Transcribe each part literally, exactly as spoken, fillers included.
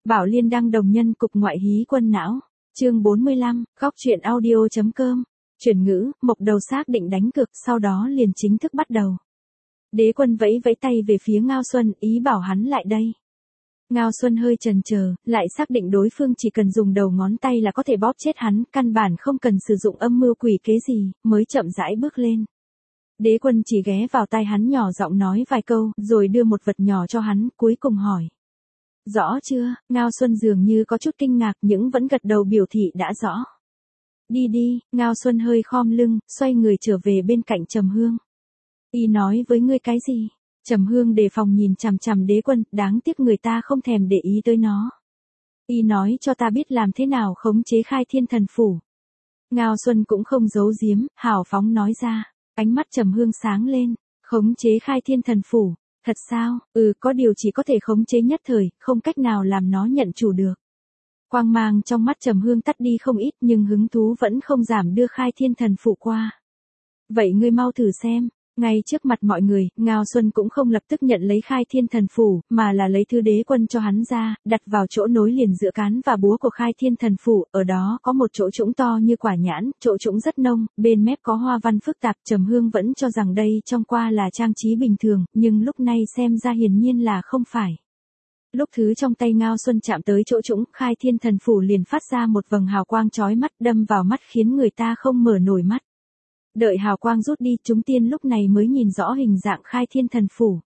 Bảo Liên đăng đồng nhân cục ngoại hí quân não. Chương bốn mươi lăm, góc truyện audio.com. Chuyển ngữ, Mộc Đầu xác định đánh cược, sau đó liền chính thức bắt đầu. Đế Quân vẫy vẫy tay về phía Ngao Xuân, ý bảo hắn lại đây. Ngao Xuân hơi chần chờ, lại xác định đối phương chỉ cần dùng đầu ngón tay là có thể bóp chết hắn, căn bản không cần sử dụng âm mưu quỷ kế gì, mới chậm rãi bước lên. Đế Quân chỉ ghé vào tai hắn nhỏ giọng nói vài câu, rồi đưa một vật nhỏ cho hắn, cuối cùng hỏi. Rõ chưa? Ngao Xuân dường như có chút kinh ngạc nhưng vẫn gật đầu biểu thị đã rõ. Đi đi, Ngao Xuân hơi khom lưng, xoay người trở về bên cạnh Trầm Hương. Y nói với ngươi cái gì? Trầm Hương đề phòng nhìn chằm chằm Đế Quân, đáng tiếc người ta không thèm để ý tới nó. Y nói cho ta biết làm thế nào khống chế Khai Thiên Thần Phủ. Ngao Xuân cũng không giấu giếm, hào phóng nói ra, ánh mắt Trầm Hương sáng lên, khống chế Khai Thiên Thần Phủ. Thật sao? Ừ, có điều chỉ có thể khống chế nhất thời, không cách nào làm nó nhận chủ được. Quang mang trong mắt Trầm Hương tắt đi không ít nhưng hứng thú vẫn không giảm đưa Khai Thiên Thần Phủ qua. Vậy ngươi mau thử xem. Ngay trước mặt mọi người, Ngao Xuân cũng không lập tức nhận lấy Khai Thiên Thần Phủ, mà là lấy thứ Đế Quân cho hắn ra, đặt vào chỗ nối liền giữa cán và búa của Khai Thiên Thần Phủ, ở đó có một chỗ trũng to như quả nhãn, chỗ trũng rất nông, bên mép có hoa văn phức tạp. Trầm Hương vẫn cho rằng đây trong qua là trang trí bình thường, nhưng lúc này xem ra hiển nhiên là không phải. Lúc thứ trong tay Ngao Xuân chạm tới chỗ trũng, Khai Thiên Thần Phủ liền phát ra một vầng hào quang chói mắt đâm vào mắt khiến người ta không mở nổi mắt. Đợi hào quang rút đi, chúng tiên lúc này mới nhìn rõ hình dạng Khai Thiên Thần Phủ.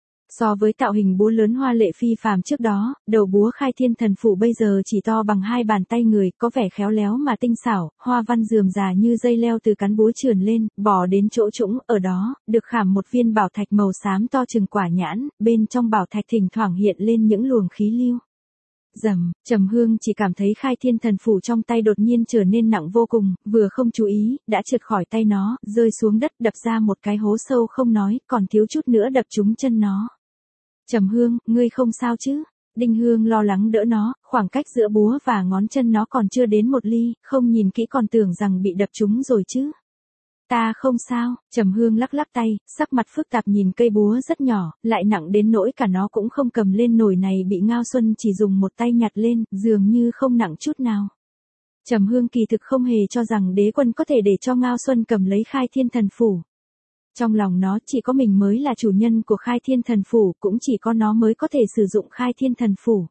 So với tạo hình búa lớn hoa lệ phi phàm trước đó, đầu búa Khai Thiên Thần Phủ bây giờ chỉ to bằng hai bàn tay người, có vẻ khéo léo mà tinh xảo, hoa văn rườm rà như dây leo từ cán búa trườn lên, bò đến chỗ trũng, ở đó, được khảm một viên bảo thạch màu xám to chừng quả nhãn, bên trong bảo thạch thỉnh thoảng hiện lên những luồng khí lưu. Rầm, Trầm Hương chỉ cảm thấy Khai Thiên Thần Phủ trong tay đột nhiên trở nên nặng vô cùng, vừa không chú ý, đã trượt khỏi tay nó, rơi xuống đất đập ra một cái hố sâu không nói, còn thiếu chút nữa đập trúng chân nó. Trầm Hương, ngươi không sao chứ? Đinh Hương lo lắng đỡ nó, khoảng cách giữa búa và ngón chân nó còn chưa đến một ly, không nhìn kỹ còn tưởng rằng bị đập trúng rồi chứ. Ta không sao, Trầm Hương lắc lắc tay, sắc mặt phức tạp nhìn cây búa rất nhỏ, lại nặng đến nỗi cả nó cũng không cầm lên nổi này bị Ngao Xuân chỉ dùng một tay nhặt lên, dường như không nặng chút nào. Trầm Hương kỳ thực không hề cho rằng Đế Quân có thể để cho Ngao Xuân cầm lấy Khai Thiên Thần Phủ. Trong lòng nó chỉ có mình mới là chủ nhân của Khai Thiên Thần Phủ, cũng chỉ có nó mới có thể sử dụng Khai Thiên Thần Phủ.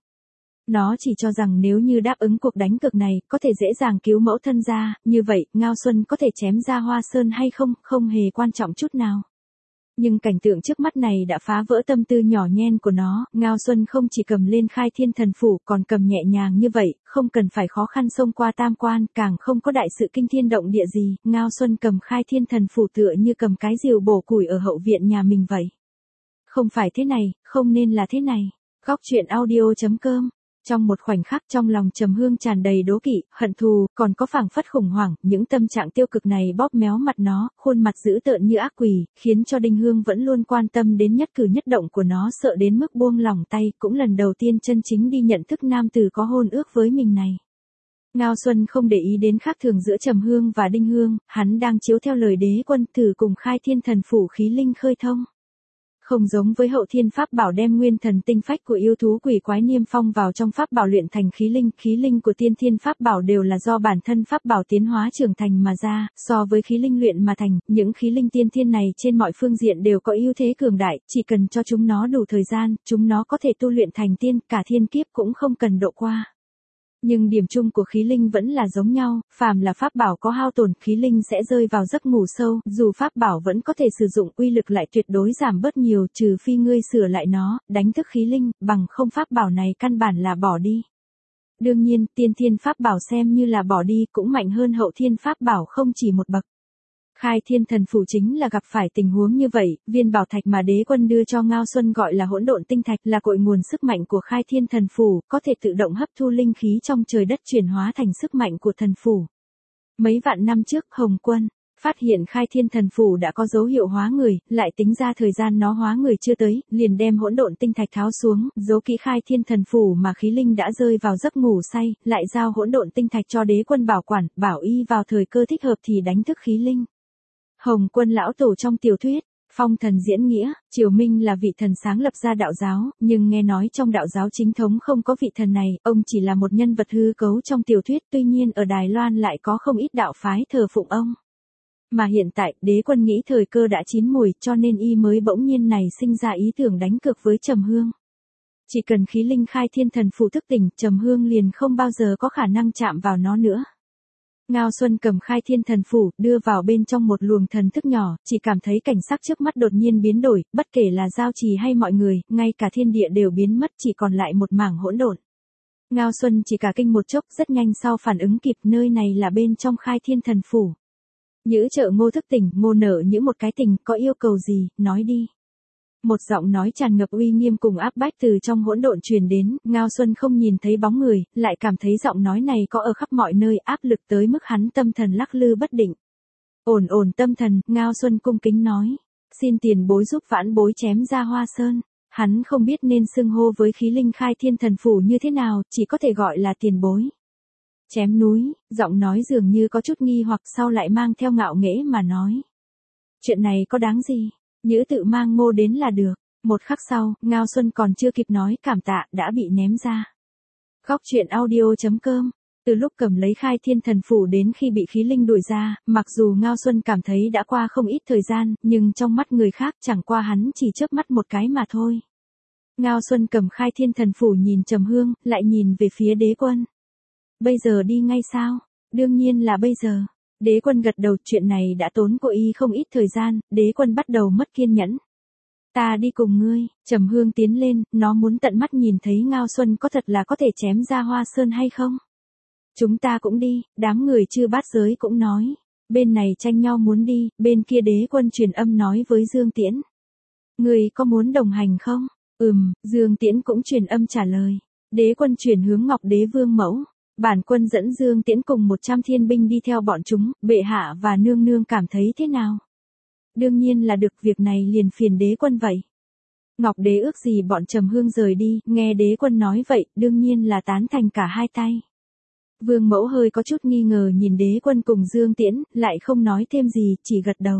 Nó chỉ cho rằng nếu như đáp ứng cuộc đánh cược này, có thể dễ dàng cứu mẫu thân ra, như vậy, Ngao Xuân có thể chém ra Hoa Sơn hay không, không hề quan trọng chút nào. Nhưng cảnh tượng trước mắt này đã phá vỡ tâm tư nhỏ nhen của nó, Ngao Xuân không chỉ cầm lên Khai Thiên Thần Phủ, còn cầm nhẹ nhàng như vậy, không cần phải khó khăn xông qua tam quan, càng không có đại sự kinh thiên động địa gì, Ngao Xuân cầm Khai Thiên Thần Phủ tựa như cầm cái rìu bổ củi ở hậu viện nhà mình vậy. Không phải thế này, không nên là thế này. Góc truyện audio.com. Trong một khoảnh khắc trong lòng Trầm Hương tràn đầy đố kỵ, hận thù, còn có phảng phất khủng hoảng, những tâm trạng tiêu cực này bóp méo mặt nó, khuôn mặt dữ tợn như ác quỷ, khiến cho Đinh Hương vẫn luôn quan tâm đến nhất cử nhất động của nó sợ đến mức buông lỏng tay, cũng lần đầu tiên chân chính đi nhận thức nam tử có hôn ước với mình này. Ngao Xuân không để ý đến khác thường giữa Trầm Hương và Đinh Hương, hắn đang chiếu theo lời Đế Quân thử cùng Khai Thiên Thần Phủ khí linh khơi thông. Không giống với Hậu Thiên Pháp Bảo đem nguyên thần tinh phách của yêu thú quỷ quái niêm phong vào trong Pháp Bảo luyện thành khí linh, khí linh của Tiên Thiên Pháp Bảo đều là do bản thân Pháp Bảo tiến hóa trưởng thành mà ra, so với khí linh luyện mà thành, những khí linh tiên thiên này trên mọi phương diện đều có ưu thế cường đại, chỉ cần cho chúng nó đủ thời gian, chúng nó có thể tu luyện thành tiên, cả thiên kiếp cũng không cần độ qua. Nhưng điểm chung của khí linh vẫn là giống nhau, phàm là pháp bảo có hao tổn, khí linh sẽ rơi vào giấc ngủ sâu, dù pháp bảo vẫn có thể sử dụng, uy lực lại tuyệt đối giảm bớt nhiều, trừ phi ngươi sửa lại nó, đánh thức khí linh, bằng không pháp bảo này căn bản là bỏ đi. Đương nhiên, tiên thiên pháp bảo xem như là bỏ đi cũng mạnh hơn hậu thiên pháp bảo không chỉ một bậc. Khai Thiên Thần Phủ chính là gặp phải tình huống như vậy, viên bảo thạch mà Đế Quân đưa cho Ngao Xuân gọi là hỗn độn tinh thạch là cội nguồn sức mạnh của Khai Thiên Thần Phủ, có thể tự động hấp thu linh khí trong trời đất chuyển hóa thành sức mạnh của thần phủ. Mấy vạn năm trước, Hồng Quân phát hiện Khai Thiên Thần Phủ đã có dấu hiệu hóa người, lại tính ra thời gian nó hóa người chưa tới, liền đem hỗn độn tinh thạch tháo xuống, giấu kỹ Khai Thiên Thần Phủ mà khí linh đã rơi vào giấc ngủ say, lại giao hỗn độn tinh thạch cho Đế Quân bảo quản, bảo y vào thời cơ thích hợp thì đánh thức khí linh. Hồng Quân lão tổ trong tiểu thuyết, Phong thần diễn nghĩa, Triều Minh là vị thần sáng lập ra đạo giáo, nhưng nghe nói trong đạo giáo chính thống không có vị thần này, ông chỉ là một nhân vật hư cấu trong tiểu thuyết, tuy nhiên ở Đài Loan lại có không ít đạo phái thờ phụng ông. Mà hiện tại, Đế Quân nghĩ thời cơ đã chín mùi, cho nên y mới bỗng nhiên này sinh ra ý tưởng đánh cược với Trầm Hương. Chỉ cần khí linh khai thiên thần phù thức tỉnh, Trầm Hương liền không bao giờ có khả năng chạm vào nó nữa. Ngao Xuân cầm khai thiên thần phủ, đưa vào bên trong một luồng thần thức nhỏ, chỉ cảm thấy cảnh sắc trước mắt đột nhiên biến đổi, bất kể là giao trì hay mọi người, ngay cả thiên địa đều biến mất, chỉ còn lại một mảng hỗn độn. Ngao Xuân chỉ cả kinh một chốc, rất nhanh sau phản ứng kịp, nơi này là bên trong khai thiên thần phủ. Nhữ trợ Ngô thức tỉnh, Ngô nở nhữ một cái tình, có yêu cầu gì, nói đi. Một giọng nói tràn ngập uy nghiêm cùng áp bách từ trong hỗn độn truyền đến, Ngao Xuân không nhìn thấy bóng người, lại cảm thấy giọng nói này có ở khắp mọi nơi, áp lực tới mức hắn tâm thần lắc lư bất định. Ổn ổn tâm thần, Ngao Xuân cung kính nói, xin tiền bối giúp vãn bối chém ra Hoa Sơn. Hắn không biết nên xưng hô với khí linh khai thiên thần phủ như thế nào, chỉ có thể gọi là tiền bối. Chém núi, giọng nói dường như có chút nghi hoặc sau lại mang theo ngạo nghễ mà nói. Chuyện này có đáng gì? Nhữ tự mang Ngô đến là được. Một khắc sau, Ngao Xuân còn chưa kịp nói cảm tạ đã bị ném ra. Góc truyện audio chấm com. Từ lúc cầm lấy khai thiên thần phủ đến khi bị khí linh đuổi ra, mặc dù Ngao Xuân cảm thấy đã qua không ít thời gian, nhưng trong mắt người khác chẳng qua hắn chỉ chớp mắt một cái mà thôi. Ngao Xuân cầm khai thiên thần phủ nhìn Trầm Hương, lại nhìn về phía Đế Quân. Bây giờ đi ngay sao? Đương nhiên là bây giờ. Đế Quân gật đầu, chuyện này đã tốn cô y không ít thời gian, Đế Quân bắt đầu mất kiên nhẫn. Ta đi cùng ngươi, Trầm Hương tiến lên, nó muốn tận mắt nhìn thấy Ngao Xuân có thật là có thể chém ra Hoa Sơn hay không. Chúng ta cũng đi, đám người Chư Bát Giới cũng nói. Bên này tranh nhau muốn đi, bên kia Đế Quân truyền âm nói với Dương Tiễn. Ngươi có muốn đồng hành không? Ừm, Dương Tiễn cũng truyền âm trả lời. Đế Quân chuyển hướng Ngọc Đế Vương mẫu. Bản quân dẫn Dương Tiễn cùng một trăm thiên binh đi theo bọn chúng, bệ hạ và nương nương cảm thấy thế nào? Đương nhiên là được, việc này liền phiền Đế Quân vậy. Ngọc Đế ước gì bọn Trầm Hương rời đi, nghe Đế Quân nói vậy, đương nhiên là tán thành cả hai tay. Vương mẫu hơi có chút nghi ngờ nhìn Đế Quân cùng Dương Tiễn, lại không nói thêm gì, chỉ gật đầu.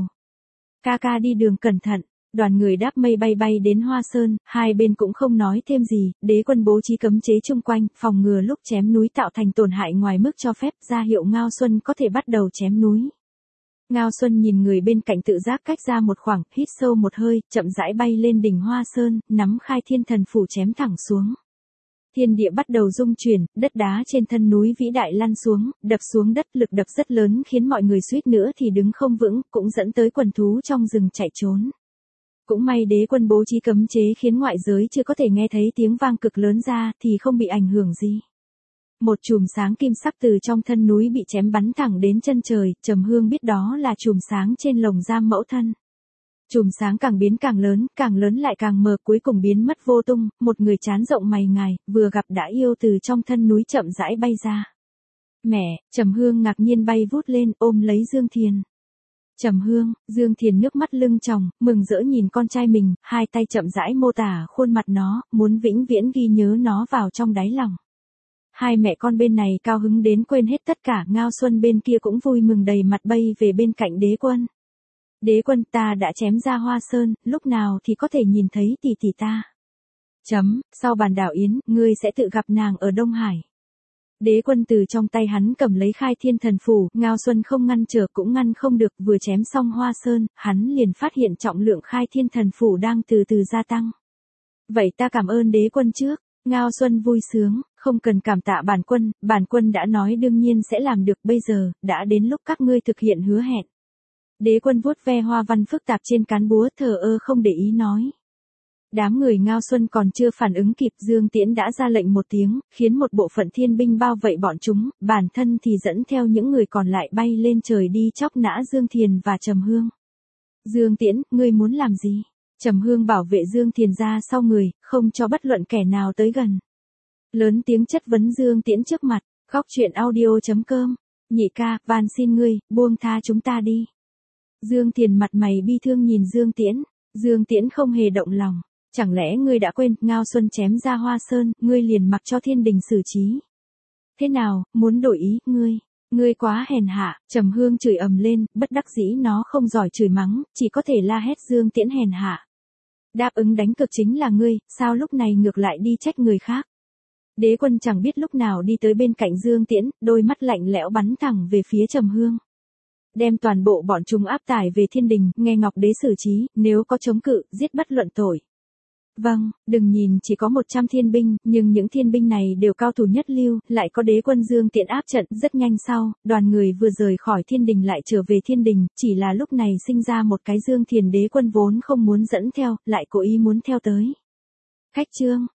Ca ca đi đường cẩn thận. Đoàn người đáp mây bay bay đến Hoa Sơn, hai bên cũng không nói thêm gì, Đế Quân bố trí cấm chế chung quanh, phòng ngừa lúc chém núi tạo thành tổn hại ngoài mức cho phép, ra hiệu Ngao Xuân có thể bắt đầu chém núi. Ngao Xuân nhìn người bên cạnh tự giác cách ra một khoảng, hít sâu một hơi, chậm rãi bay lên đỉnh Hoa Sơn, nắm khai thiên thần phủ chém thẳng xuống. Thiên địa bắt đầu rung chuyển, đất đá trên thân núi vĩ đại lăn xuống, đập xuống đất, lực đập rất lớn khiến mọi người suýt nữa thì đứng không vững, cũng dẫn tới quần thú trong rừng chạy trốn. Cũng may Đế Quân bố trí cấm chế khiến ngoại giới chưa có thể nghe thấy tiếng vang cực lớn ra thì không bị ảnh hưởng gì. Một chùm sáng kim sắc từ trong thân núi bị chém bắn thẳng đến chân trời, Trầm Hương biết đó là chùm sáng trên lồng giam mẫu thân. Chùm sáng càng biến càng lớn, càng lớn lại càng mờ, cuối cùng biến mất vô tung, một người trán rộng mày ngài, vừa gặp đã yêu từ trong thân núi chậm rãi bay ra. Mẹ, Trầm Hương ngạc nhiên bay vút lên, ôm lấy Dương Thiền. Trầm Hương, Dương Thiền nước mắt lưng tròng, mừng rỡ nhìn con trai mình, hai tay chậm rãi mô tả khuôn mặt nó, muốn vĩnh viễn ghi nhớ nó vào trong đáy lòng. Hai mẹ con bên này cao hứng đến quên hết tất cả, Ngao Xuân bên kia cũng vui mừng đầy mặt bay về bên cạnh Đế Quân. Đế Quân, ta đã chém ra Hoa Sơn, lúc nào thì có thể nhìn thấy tỷ tỷ ta. Chấm, sau bàn đảo yến, ngươi sẽ tự gặp nàng ở Đông Hải. Đế Quân từ trong tay hắn cầm lấy khai thiên thần phủ, Ngao Xuân không ngăn trở cũng ngăn không được, vừa chém xong Hoa Sơn, hắn liền phát hiện trọng lượng khai thiên thần phủ đang từ từ gia tăng. Vậy ta cảm ơn Đế Quân trước. Ngao Xuân vui sướng, không cần cảm tạ bản quân, bản quân đã nói đương nhiên sẽ làm được, bây giờ, đã đến lúc các ngươi thực hiện hứa hẹn. Đế Quân vuốt ve hoa văn phức tạp trên cán búa, thờ ơ không để ý nói. Đám người Ngao Xuân còn chưa phản ứng kịp, Dương Tiễn đã ra lệnh một tiếng, khiến một bộ phận thiên binh bao vây bọn chúng, bản thân thì dẫn theo những người còn lại bay lên trời đi chóc nã Dương Thiền và Trầm Hương. Dương Tiễn, ngươi muốn làm gì? Trầm Hương bảo vệ Dương Thiền ra sau người, không cho bất luận kẻ nào tới gần. Lớn tiếng chất vấn Dương Tiễn trước mặt, góc truyện audio chấm com. Nhị ca, van xin ngươi, buông tha chúng ta đi. Dương Thiền mặt mày bi thương nhìn Dương Tiễn. Dương Tiễn không hề động lòng. Chẳng lẽ ngươi đã quên, Ngao Xuân chém ra Hoa Sơn, ngươi liền mặc cho thiên đình xử trí. Thế nào, muốn đổi ý, ngươi? Ngươi quá hèn hạ, Trầm Hương chửi ầm lên, bất đắc dĩ nó không giỏi chửi mắng, chỉ có thể la hét Dương Tiễn hèn hạ. Đáp ứng đánh cược chính là ngươi, sao lúc này ngược lại đi trách người khác. Đế Quân chẳng biết lúc nào đi tới bên cạnh Dương Tiễn, đôi mắt lạnh lẽo bắn thẳng về phía Trầm Hương. Đem toàn bộ bọn chúng áp tải về thiên đình, nghe Ngọc Đế xử trí, nếu có chống cự, giết bất luận tội. Vâng, đừng nhìn chỉ có một trăm thiên binh, nhưng những thiên binh này đều cao thủ nhất lưu, lại có Đế Quân Dương Tiễn áp trận. Rất nhanh sau, đoàn người vừa rời khỏi thiên đình lại trở về thiên đình, chỉ là lúc này sinh ra một cái Dương Thiền Đế Quân vốn không muốn dẫn theo, lại cố ý muốn theo tới. Khách trương,